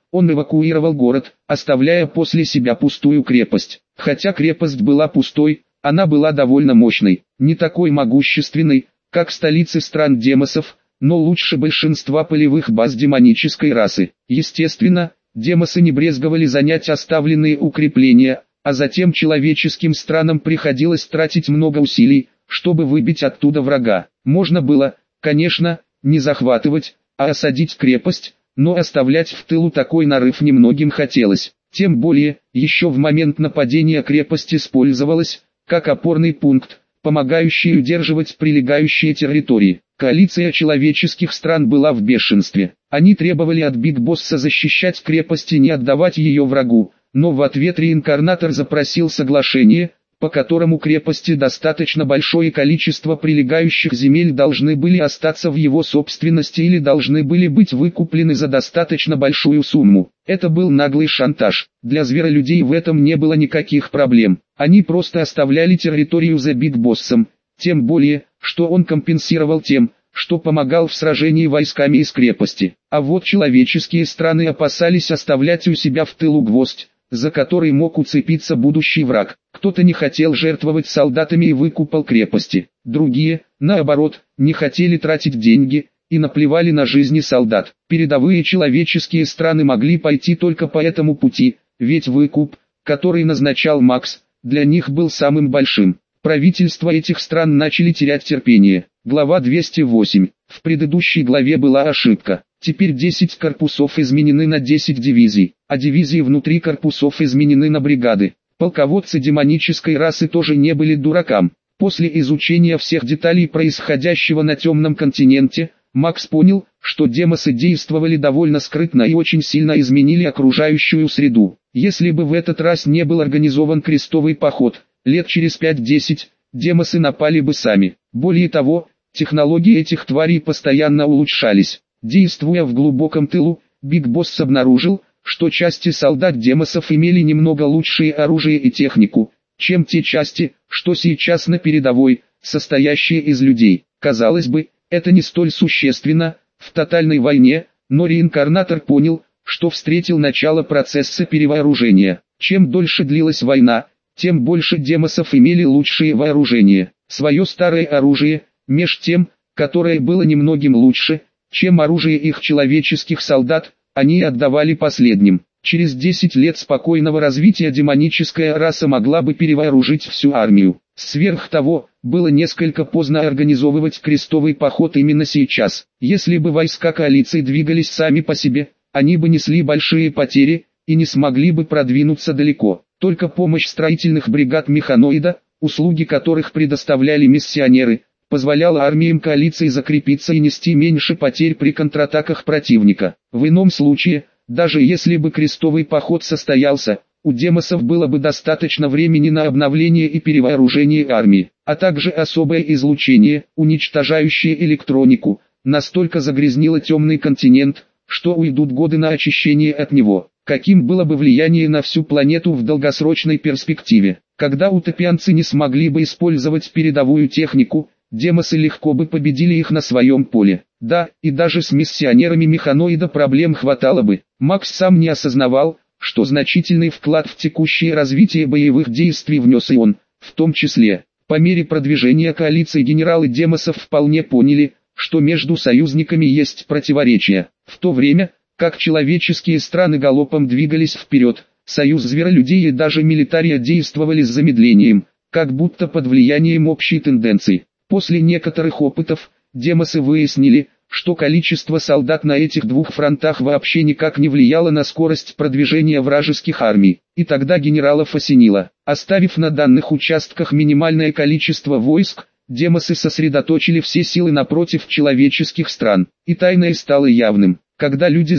он эвакуировал город, оставляя после себя пустую крепость. Хотя крепость была пустой, она была довольно мощной, не такой могущественной, как столицы стран демосов, но лучше большинства полевых баз демонической расы. Естественно, демосы не брезговали занять оставленные укрепления, а затем человеческим странам приходилось тратить много усилий, чтобы выбить оттуда врага. Можно было, конечно, не захватывать, а осадить крепость, но оставлять в тылу такой нарыв немногим хотелось. Тем более, еще в момент нападения крепость использовалась, как опорный пункт, помогающий удерживать прилегающие территории. Коалиция человеческих стран была в бешенстве. Они требовали от Биг Босса защищать крепость и не отдавать ее врагу, но в ответ реинкарнатор запросил соглашение, по которому крепости достаточно большое количество прилегающих земель должны были остаться в его собственности или должны были быть выкуплены за достаточно большую сумму. Это был наглый шантаж. Для зверолюдей в этом не было никаких проблем. Они просто оставляли территорию за Биг Боссом, тем более, что он компенсировал тем, что помогал в сражении войсками из крепости. А вот человеческие страны опасались оставлять у себя в тылу гвоздь, за который мог уцепиться будущий враг. Кто-то не хотел жертвовать солдатами и выкупал крепости. Другие, наоборот, не хотели тратить деньги и наплевали на жизни солдат. Передовые человеческие страны могли пойти только по этому пути, ведь выкуп, который назначал Макс, для них был самым большим. Правительства этих стран начали терять терпение. Глава 208. В предыдущей главе была ошибка. Теперь 10 корпусов изменены на 10 дивизий, а дивизии внутри корпусов изменены на бригады. Полководцы демонической расы тоже не были дуракам. После изучения всех деталей происходящего на темном континенте, Макс понял, что демосы действовали довольно скрытно и очень сильно изменили окружающую среду. Если бы в этот раз не был организован крестовый поход, лет через 5-10, демосы напали бы сами. Более того, технологии этих тварей постоянно улучшались. Действуя в глубоком тылу, Биг Босс обнаружил, что части солдат демосов имели немного лучшее оружие и технику, чем те части, что сейчас на передовой, состоящие из людей. Казалось бы, это не столь существенно в тотальной войне, но реинкарнатор понял, что встретил начало процесса перевооружения. Чем дольше длилась война, тем больше демосов имели лучшее вооружение. Свое старое оружие, меж тем, которое было немногим лучше, чем оружие их человеческих солдат, они отдавали последним. Через 10 лет спокойного развития демоническая раса могла бы перевооружить всю армию. Сверх того, было несколько поздно организовывать крестовый поход именно сейчас. Если бы войска коалиции двигались сами по себе, они бы несли большие потери и не смогли бы продвинуться далеко. Только помощь строительных бригад механоида, услуги которых предоставляли миссионеры, позволяла армиям коалиции закрепиться и нести меньше потерь при контратаках противника. В ином случае, даже если бы крестовый поход состоялся, у демосов было бы достаточно времени на обновление и перевооружение армии, а также особое излучение, уничтожающее электронику, настолько загрязнило темный континент, что уйдут годы на очищение от него. Каким было бы влияние на всю планету в долгосрочной перспективе? Когда утопианцы не смогли бы использовать передовую технику, демосы легко бы победили их на своем поле. Да, и даже с миссионерами механоида проблем хватало бы. Макс сам не осознавал, что значительный вклад в текущее развитие боевых действий внес и он, в том числе. По мере продвижения коалиции генералы демосов вполне поняли, что между союзниками есть противоречия. В то время, как человеческие страны галопом двигались вперед, союз зверолюдей и даже милитария действовали с замедлением, как будто под влиянием общей тенденции. После некоторых опытов, демосы выяснили, что количество солдат на этих двух фронтах вообще никак не влияло на скорость продвижения вражеских армий. И тогда генералов осенило. Оставив на данных участках минимальное количество войск, демосы сосредоточили все силы напротив человеческих стран. И тайное стало явным. Когда люди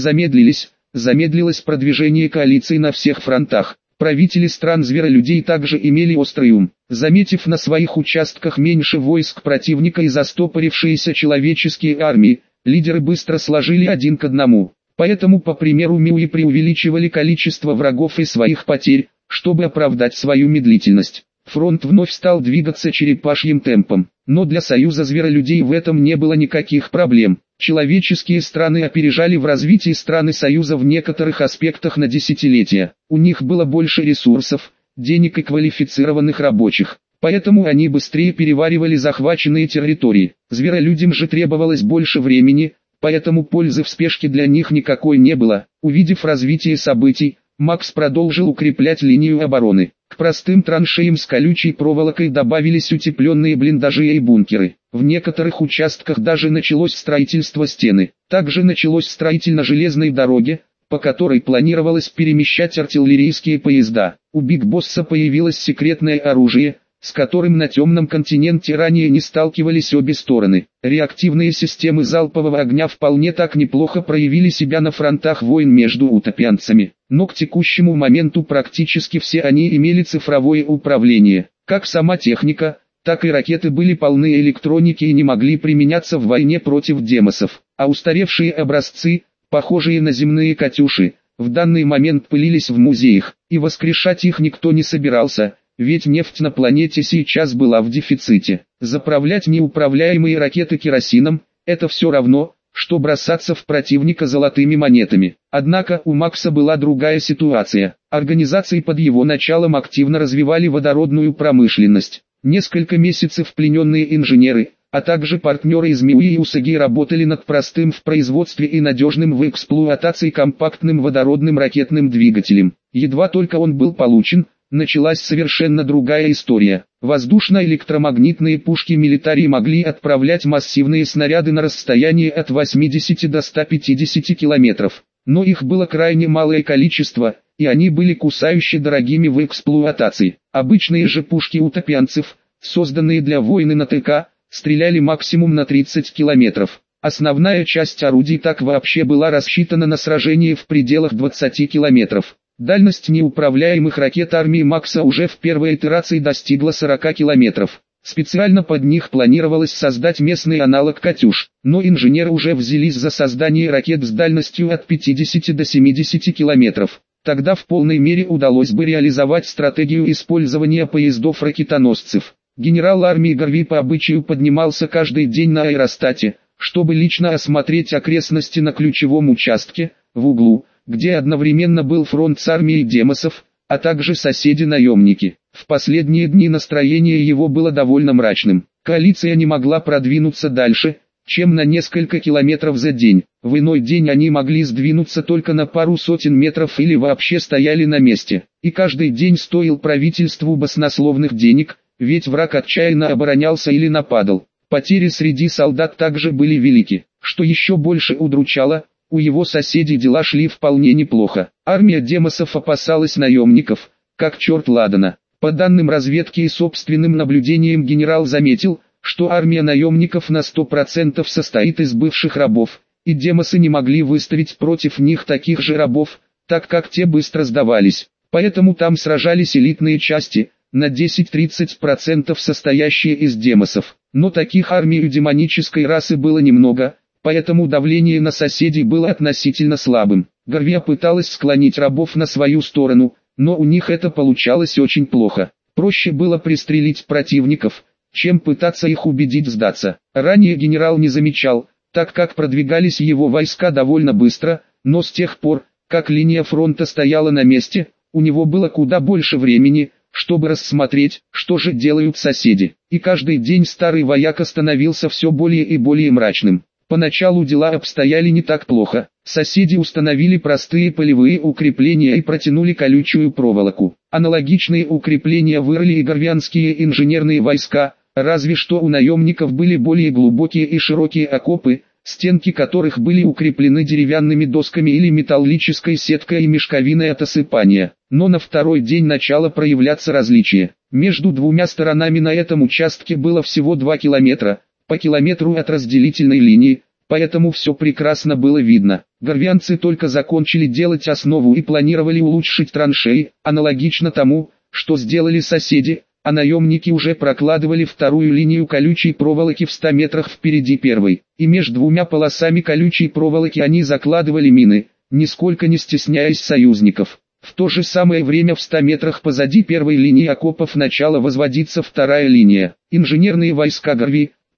замедлилось продвижение коалиции на всех фронтах. Правители стран зверолюдей также имели острый ум. Заметив на своих участках меньше войск противника и застопорившиеся человеческие армии, лидеры быстро сложили 1 к 1. Поэтому по примеру Миуи преувеличивали количество врагов и своих потерь, чтобы оправдать свою медлительность. Фронт вновь стал двигаться черепашьим темпом, но для союза зверолюдей в этом не было никаких проблем. Человеческие страны опережали в развитии страны Союза в некоторых аспектах на десятилетия. У них было больше ресурсов, денег и квалифицированных рабочих. Поэтому они быстрее переваривали захваченные территории. Зверолюдям же требовалось больше времени, поэтому пользы в спешке для них никакой не было. Увидев развитие событий, Макс продолжил укреплять линию обороны. К простым траншеям с колючей проволокой добавились утепленные блиндажи и бункеры. В некоторых участках даже началось строительство стены. Также началось строительство железной дороги, по которой планировалось перемещать артиллерийские поезда. У Биг Босса появилось секретное оружие, с которым на темном континенте ранее не сталкивались обе стороны. Реактивные системы залпового огня вполне так неплохо проявили себя на фронтах войн между утопианцами, но к текущему моменту практически все они имели цифровое управление. Как сама техника, так и ракеты были полны электроники и не могли применяться в войне против демосов, а устаревшие образцы, похожие на земные «Катюши», в данный момент пылились в музеях, и воскрешать их никто не собирался. Ведь нефть на планете сейчас была в дефиците. Заправлять неуправляемые ракеты керосином – это все равно, что бросаться в противника золотыми монетами. Однако у Макса была другая ситуация. Организации под его началом активно развивали водородную промышленность. Несколько месяцев плененные инженеры, а также партнеры из МИУИ и УСАГИ работали над простым в производстве и надежным в эксплуатации компактным водородным ракетным двигателем. Едва только он был получен, началась совершенно другая история. Воздушно-электромагнитные пушки милитарии могли отправлять массивные снаряды на расстояние от 80 до 150 километров. Но их было крайне малое количество, и они были кусающе дорогими в эксплуатации. Обычные же пушки утопианцев, созданные для войны на ТК, стреляли максимум на 30 километров. Основная часть орудий так вообще была рассчитана на сражение в пределах 20 километров. Дальность неуправляемых ракет армии Макса уже в первой итерации достигла 40 километров. Специально под них планировалось создать местный аналог «Катюш», но инженеры уже взялись за создание ракет с дальностью от 50 до 70 километров. Тогда в полной мере удалось бы реализовать стратегию использования поездов-ракетоносцев. Генерал армии Гарви по обычаю поднимался каждый день на аэростате, чтобы лично осмотреть окрестности на ключевом участке, в углу, где одновременно был фронт с армией демосов, а также соседи-наемники. В последние дни настроение его было довольно мрачным. Коалиция не могла продвинуться дальше, чем на несколько километров за день. В иной день они могли сдвинуться только на пару сотен метров или вообще стояли на месте. И каждый день стоил правительству баснословных денег, ведь враг отчаянно оборонялся или нападал. Потери среди солдат также были велики. Что еще больше удручало, у его соседей дела шли вполне неплохо. Армия демосов опасалась наемников, как черт ладана. По данным разведки и собственным наблюдениям генерал заметил, что армия наемников на 100% состоит из бывших рабов, и демосы не могли выставить против них таких же рабов, так как те быстро сдавались. Поэтому там сражались элитные части, на 10-30% состоящие из демосов. Но таких армий у демонической расы было немного, поэтому давление на соседей было относительно слабым. Гарвия пыталась склонить рабов на свою сторону, но у них это получалось очень плохо. Проще было пристрелить противников, чем пытаться их убедить сдаться. Ранее генерал не замечал, так как продвигались его войска довольно быстро, но с тех пор, как линия фронта стояла на месте, у него было куда больше времени, чтобы рассмотреть, что же делают соседи. И каждый день старый вояка становился все более и более мрачным. Поначалу дела обстояли не так плохо. Соседи установили простые полевые укрепления и протянули колючую проволоку. Аналогичные укрепления вырыли и гарвианские инженерные войска, разве что у наемников были более глубокие и широкие окопы, стенки которых были укреплены деревянными досками или металлической сеткой и мешковиной от осыпания. Но на второй день начало проявляться различие. Между двумя сторонами на этом участке было всего 2 километра, по километру от разделительной линии, поэтому все прекрасно было видно. Гарвианцы только закончили делать основу и планировали улучшить траншеи, аналогично тому, что сделали соседи, а наемники уже прокладывали вторую линию колючей проволоки в 100 метрах впереди первой, и между двумя полосами колючей проволоки они закладывали мины, нисколько не стесняясь союзников. В то же самое время в 100 метрах позади первой линии окопов начала возводиться вторая линия. Инженерные войска Гарви,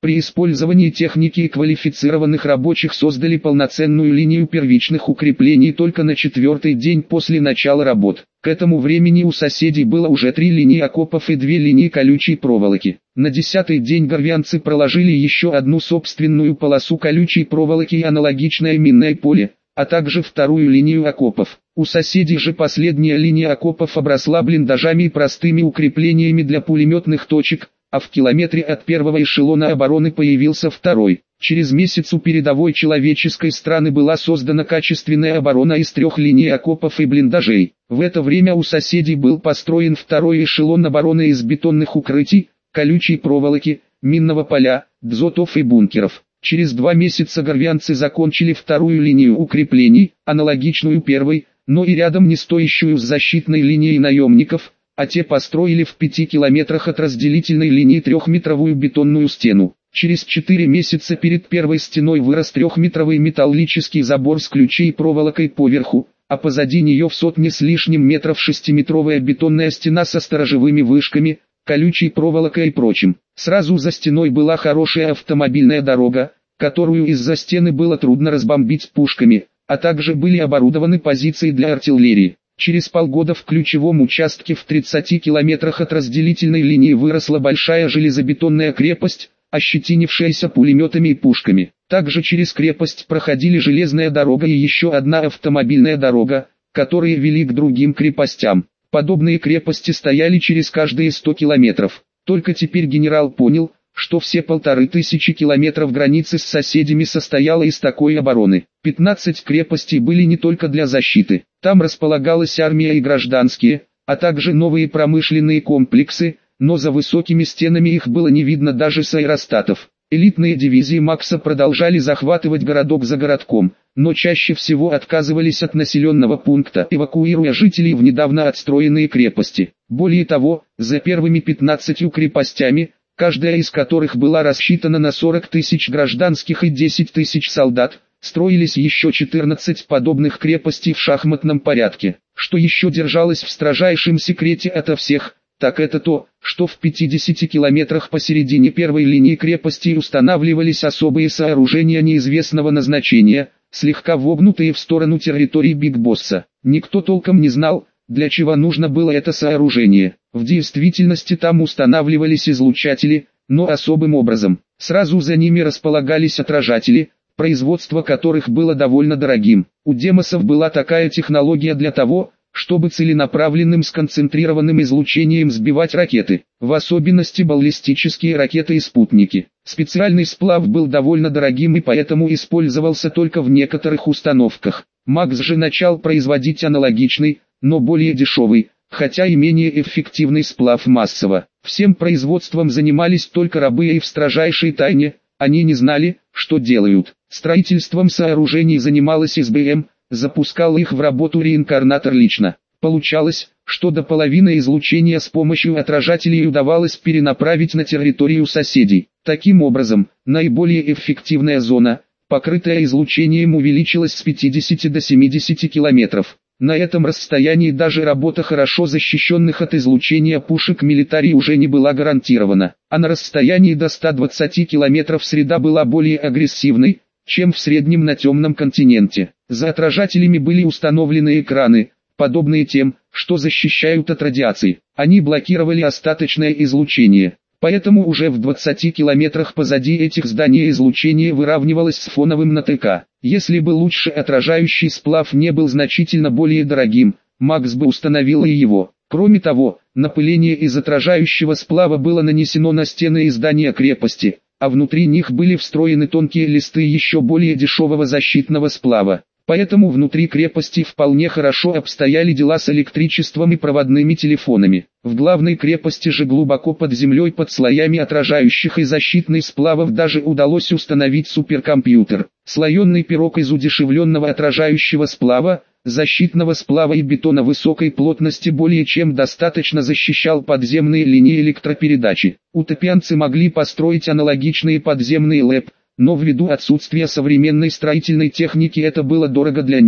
При использовании техники и квалифицированных рабочих создали полноценную линию первичных укреплений только на 4-й день после начала работ. К этому времени у соседей было уже 3 линии окопов и 2 линии колючей проволоки. На 10-й день горвянцы проложили еще одну собственную полосу колючей проволоки и аналогичное минное поле, а также вторую линию окопов. У соседей же последняя линия окопов обросла блиндажами и простыми укреплениями для пулеметных точек, а в километре от первого эшелона обороны появился второй. Через месяц у передовой человеческой страны была создана качественная оборона из 3 линий окопов и блиндажей. В это время у соседей был построен второй эшелон обороны из бетонных укрытий, колючей проволоки, минного поля, дзотов и бункеров. Через 2 месяца горвянцы закончили вторую линию укреплений, аналогичную первой, но и рядом не стоящую с защитной линией наемников, а те построили в 5 километрах от разделительной линии 3-метровую бетонную стену. Через 4 месяца перед первой стеной вырос 3-метровый металлический забор с ключей проволокой поверху, а позади нее в сотни с лишним метров 6-метровая бетонная стена со сторожевыми вышками, колючей проволокой и прочим. Сразу за стеной была хорошая автомобильная дорога, которую из-за стены было трудно разбомбить пушками, а также были оборудованы позиции для артиллерии. Через полгода в ключевом участке в 30 километрах от разделительной линии выросла большая железобетонная крепость, ощетинившаяся пулеметами и пушками. Также через крепость проходили железная дорога и еще одна автомобильная дорога, которые вели к другим крепостям. Подобные крепости стояли через каждые 100 километров. Только теперь генерал понял, что все 1500 километров границы с соседями состояло из такой обороны. 15 крепостей были не только для защиты. Там располагалась армия и гражданские, а также новые промышленные комплексы, но за высокими стенами их было не видно даже с аэростатов. Элитные дивизии Макса продолжали захватывать городок за городком, но чаще всего отказывались от населенного пункта, эвакуируя жителей в недавно отстроенные крепости. Более того, за первыми 15 крепостями, каждая из которых была рассчитана на 40 тысяч гражданских и 10 тысяч солдат, строились еще 14 подобных крепостей в шахматном порядке. Что еще держалось в строжайшем секрете ото всех, так это то, что в 50 километрах посередине первой линии крепости устанавливались особые сооружения неизвестного назначения, слегка вогнутые в сторону территории Биг Босса. Никто толком не знал, для чего нужно было это сооружение. В действительности там устанавливались излучатели, но особым образом. Сразу за ними располагались отражатели, производство которых было довольно дорогим. У демосов была такая технология для того, чтобы целенаправленным сконцентрированным излучением сбивать ракеты, в особенности баллистические ракеты и спутники. Специальный сплав был довольно дорогим и поэтому использовался только в некоторых установках. Макс же начал производить аналогичный, но более дешевый, хотя и менее эффективный сплав массово. Всем производством занимались только рабы и в строжайшей тайне, они не знали, что делают. Строительством сооружений занималась СБМ, запускал их в работу реинкарнатор лично. Получалось, что до половины излучения с помощью отражателей удавалось перенаправить на территорию соседей. Таким образом, наиболее эффективная зона, покрытая излучением, увеличилась с 50 до 70 километров. На этом расстоянии даже работа хорошо защищенных от излучения пушек милитари уже не была гарантирована, а на расстоянии до 120 километров среда была более агрессивной, чем в среднем на темном континенте. За отражателями были установлены экраны, подобные тем, что защищают от радиации. Они блокировали остаточное излучение. Поэтому уже в 20 километрах позади этих зданий излучение выравнивалось с фоновым на ТК. Если бы лучше отражающий сплав не был значительно более дорогим, Макс бы установил и его. Кроме того, напыление из отражающего сплава было нанесено на стены и здания крепости, а внутри них были встроены тонкие листы еще более дешевого защитного сплава. Поэтому внутри крепости вполне хорошо обстояли дела с электричеством и проводными телефонами. В главной крепости же глубоко под землей под слоями отражающих и защитных сплавов даже удалось установить суперкомпьютер. Слоеный пирог из удешевленного отражающего сплава, защитного сплава и бетона высокой плотности более чем достаточно защищал подземные линии электропередачи. Утопианцы могли построить аналогичные подземные ЛЭП, но ввиду отсутствия современной строительной техники это было дорого для них.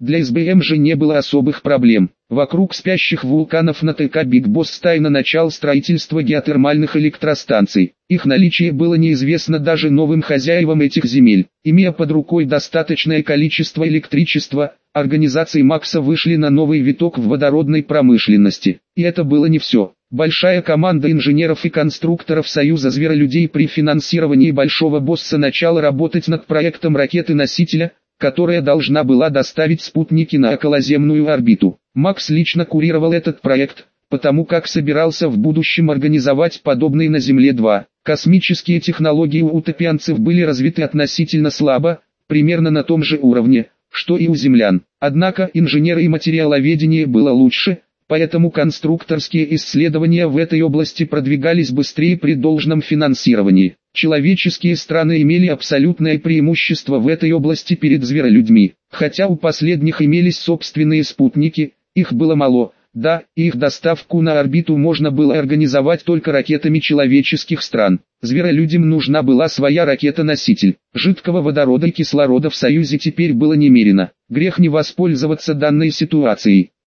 Для СБМ же не было особых проблем. Вокруг спящих вулканов на ТК Биг Босс тайно начал строительство геотермальных электростанций. Их наличие было неизвестно даже новым хозяевам этих земель. Имея под рукой достаточное количество электричества, организации Макса вышли на новый виток в водородной промышленности. И это было не все. Большая команда инженеров и конструкторов Союза Зверолюдей при финансировании Большого Босса начала работать над проектом ракеты-носителя, которая должна была доставить спутники на околоземную орбиту. Макс лично курировал этот проект, потому как собирался в будущем организовать подобный на Земле-2. Космические технологии у утопианцев были развиты относительно слабо, примерно на том же уровне, что и у землян. Однако инженеры и материаловедение было лучше, поэтому конструкторские исследования в этой области продвигались быстрее при должном финансировании. Человеческие страны имели абсолютное преимущество в этой области перед зверолюдьми. Хотя у последних имелись собственные спутники, их было мало, да, и их доставку на орбиту можно было организовать только ракетами человеческих стран. Зверолюдям нужна была своя ракета-носитель. Жидкого водорода и кислорода в Союзе теперь было немерено. Грех не воспользоваться данной ситуацией.